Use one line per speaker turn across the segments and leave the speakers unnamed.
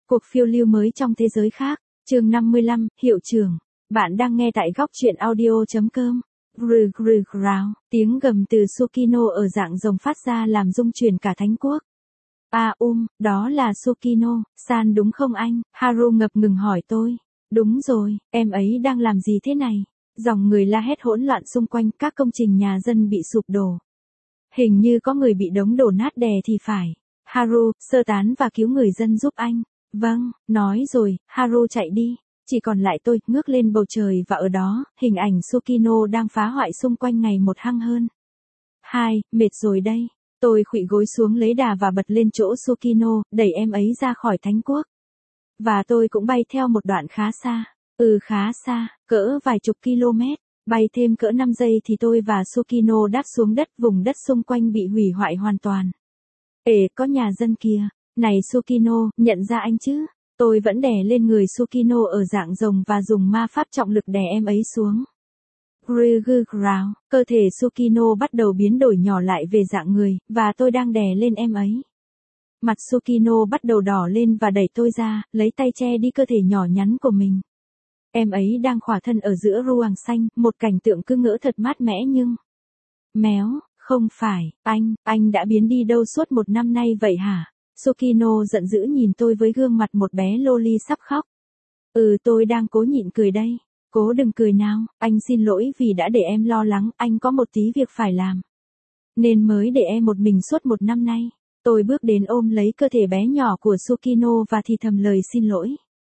Cuộc phiêu lưu mới trong thế giới khác, chương 55, hiệu trưởng. Bạn đang nghe tại góc truyện audio.com. Rào, tiếng gầm từ Sukino ở dạng rồng phát ra làm rung chuyển cả thánh quốc. Đó là Sukino, san đúng không anh? Haru ngập ngừng hỏi tôi. Đúng rồi, em ấy đang làm gì thế này? Dòng người la hét hỗn loạn xung quanh, các công trình nhà dân bị sụp đổ. Hình như có người bị đống đổ nát đè thì phải. Haru, sơ tán và cứu người dân giúp anh. Vâng, nói rồi, Haru chạy đi. Chỉ còn lại tôi, ngước lên bầu trời và ở đó, hình ảnh Sukino đang phá hoại xung quanh ngày một hăng hơn. Mệt rồi đây. Tôi khuỵu gối xuống lấy đà và bật lên chỗ Sukino, đẩy em ấy ra khỏi thánh quốc. Và tôi cũng bay theo một đoạn khá xa. Khá xa, cỡ vài chục km. Bay thêm cỡ 5 giây thì tôi và Sukino đáp xuống đất, vùng đất xung quanh bị hủy hoại hoàn toàn. Có nhà dân kìa. Này Sukino, nhận ra anh chứ? Tôi vẫn đè lên người Sukino ở dạng rồng và dùng ma pháp trọng lực đè em ấy xuống. Rào, cơ thể Sukino bắt đầu biến đổi nhỏ lại về dạng người, và tôi đang đè lên em ấy. Mặt Sukino bắt đầu đỏ lên và đẩy tôi ra, lấy tay che đi cơ thể nhỏ nhắn của mình. Em ấy đang khỏa thân ở giữa ruang xanh, một cảnh tượng cứ ngỡ thật mát mẻ nhưng... Méo, không phải, anh đã biến đi đâu suốt một năm nay vậy hả? Sukino giận dữ nhìn tôi với gương mặt một bé loli sắp khóc. Tôi đang cố nhịn cười đây. Cố đừng cười nào, anh xin lỗi vì đã để em lo lắng, anh có một tí việc phải làm. Nên mới để em một mình suốt một năm nay. Tôi bước đến ôm lấy cơ thể bé nhỏ của Sukino và thì thầm lời xin lỗi.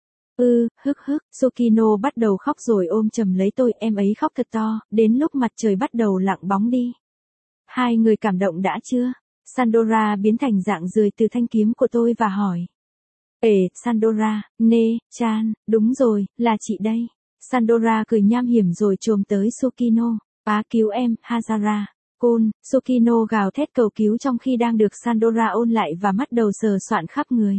Sukino bắt đầu khóc rồi ôm chầm lấy tôi, em ấy khóc thật to, đến lúc mặt trời bắt đầu lặng bóng đi. Hai người cảm động đã chưa? Sandora biến thành dạng rười từ thanh kiếm của tôi và hỏi. Sandora, chan, đúng rồi, là chị đây. Sandora cười nham hiểm rồi chồm tới Sukino. Cứu em, Hazara. Sukino gào thét cầu cứu trong khi đang được Sandora ôn lại và bắt đầu sờ soạn khắp người.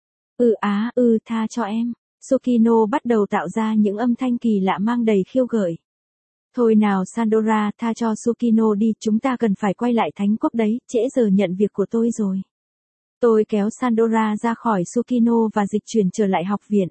Tha cho em. Sukino bắt đầu tạo ra những âm thanh kỳ lạ mang đầy khiêu gợi. Thôi nào Sandora, tha cho Sukino đi, chúng ta cần phải quay lại thánh quốc đấy, trễ giờ nhận việc của tôi rồi. Tôi kéo Sandora ra khỏi Sukino và dịch chuyển trở lại học viện.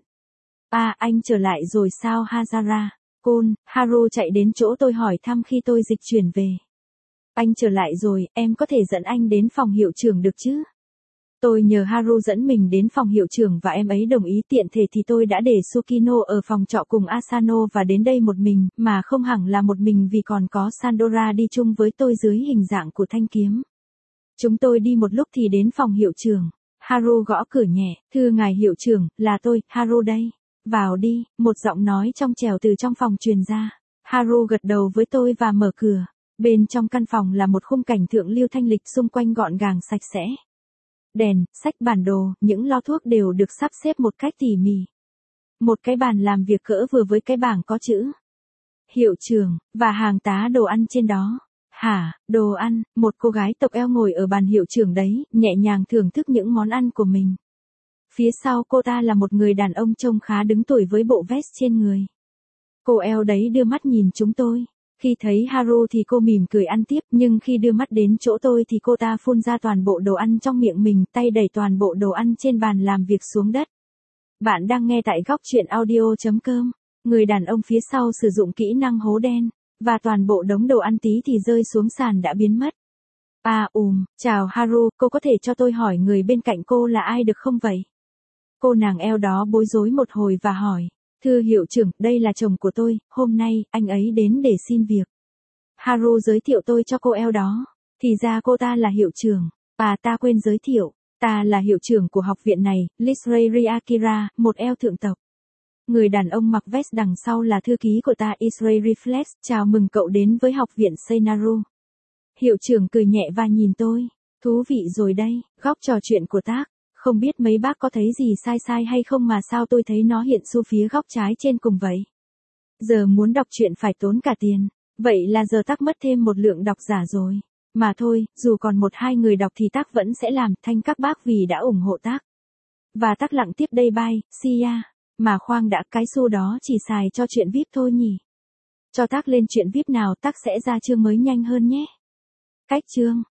Anh trở lại rồi sao Hazara? Haru chạy đến chỗ tôi hỏi thăm khi tôi dịch chuyển về. Anh trở lại rồi, em có thể dẫn anh đến phòng hiệu trưởng được chứ? Tôi nhờ Haru dẫn mình đến phòng hiệu trưởng và em ấy đồng ý, tiện thể thì tôi đã để Sukino ở phòng trọ cùng Asano và đến đây một mình, mà không hẳn là một mình vì còn có Sandora đi chung với tôi dưới hình dạng của thanh kiếm. Chúng tôi đi một lúc thì đến phòng hiệu trưởng. Haru gõ cửa nhẹ, thưa ngài hiệu trưởng, là tôi, Haru đây. Vào đi, một giọng nói trong trẻo từ trong phòng truyền ra. Haru gật đầu với tôi và mở cửa. Bên trong căn phòng là một khung cảnh thượng lưu thanh lịch, xung quanh gọn gàng sạch sẽ. Đèn, sách, bản đồ, những lọ thuốc đều được sắp xếp một cách tỉ mỉ. Một cái bàn làm việc cỡ vừa với cái bảng có chữ hiệu trưởng, và hàng tá đồ ăn trên đó. Đồ ăn, một cô gái tộc eo ngồi ở bàn hiệu trưởng đấy, nhẹ nhàng thưởng thức những món ăn của mình. Phía sau cô ta là một người đàn ông trông khá đứng tuổi với bộ vest trên người. Cô eo đấy đưa mắt nhìn chúng tôi. Khi thấy Haru thì cô mỉm cười ăn tiếp, nhưng khi đưa mắt đến chỗ tôi thì cô ta phun ra toàn bộ đồ ăn trong miệng mình, tay đẩy toàn bộ đồ ăn trên bàn làm việc xuống đất. Bạn đang nghe tại góc truyện audio.com. Người đàn ông phía sau sử dụng kỹ năng hố đen, và toàn bộ đống đồ ăn tí thì rơi xuống sàn đã biến mất. Chào Haru, cô có thể cho tôi hỏi người bên cạnh cô là ai được không vậy? Cô nàng eo đó bối rối một hồi và hỏi. Thưa hiệu trưởng, đây là chồng của tôi, hôm nay, anh ấy đến để xin việc. Haru giới thiệu tôi cho cô eo đó. Thì ra cô ta là hiệu trưởng. Ta quên giới thiệu. Ta là hiệu trưởng của học viện này, Israeli Akira, một eo thượng tộc. Người đàn ông mặc vest đằng sau là thư ký của ta Israeli Flex, chào mừng cậu đến với học viện Seinaru. Hiệu trưởng cười nhẹ và nhìn tôi. Thú vị rồi đây, góc trò chuyện của tác. Không biết mấy bác có thấy gì sai sai hay không mà sao tôi thấy nó hiện xu phía góc trái trên cùng vậy. Giờ muốn đọc truyện phải tốn cả tiền. Vậy là giờ tác mất thêm một lượng độc giả rồi. Mà thôi, dù còn 1-2 người đọc thì tác vẫn sẽ làm, thanh các bác vì đã ủng hộ tác. Và tác lặng tiếp đây bye, see ya. Mà khoan đã, cái xu đó chỉ xài cho chuyện VIP thôi nhỉ. Cho tác lên chuyện VIP nào tác sẽ ra chương mới nhanh hơn nhé. Cách chương.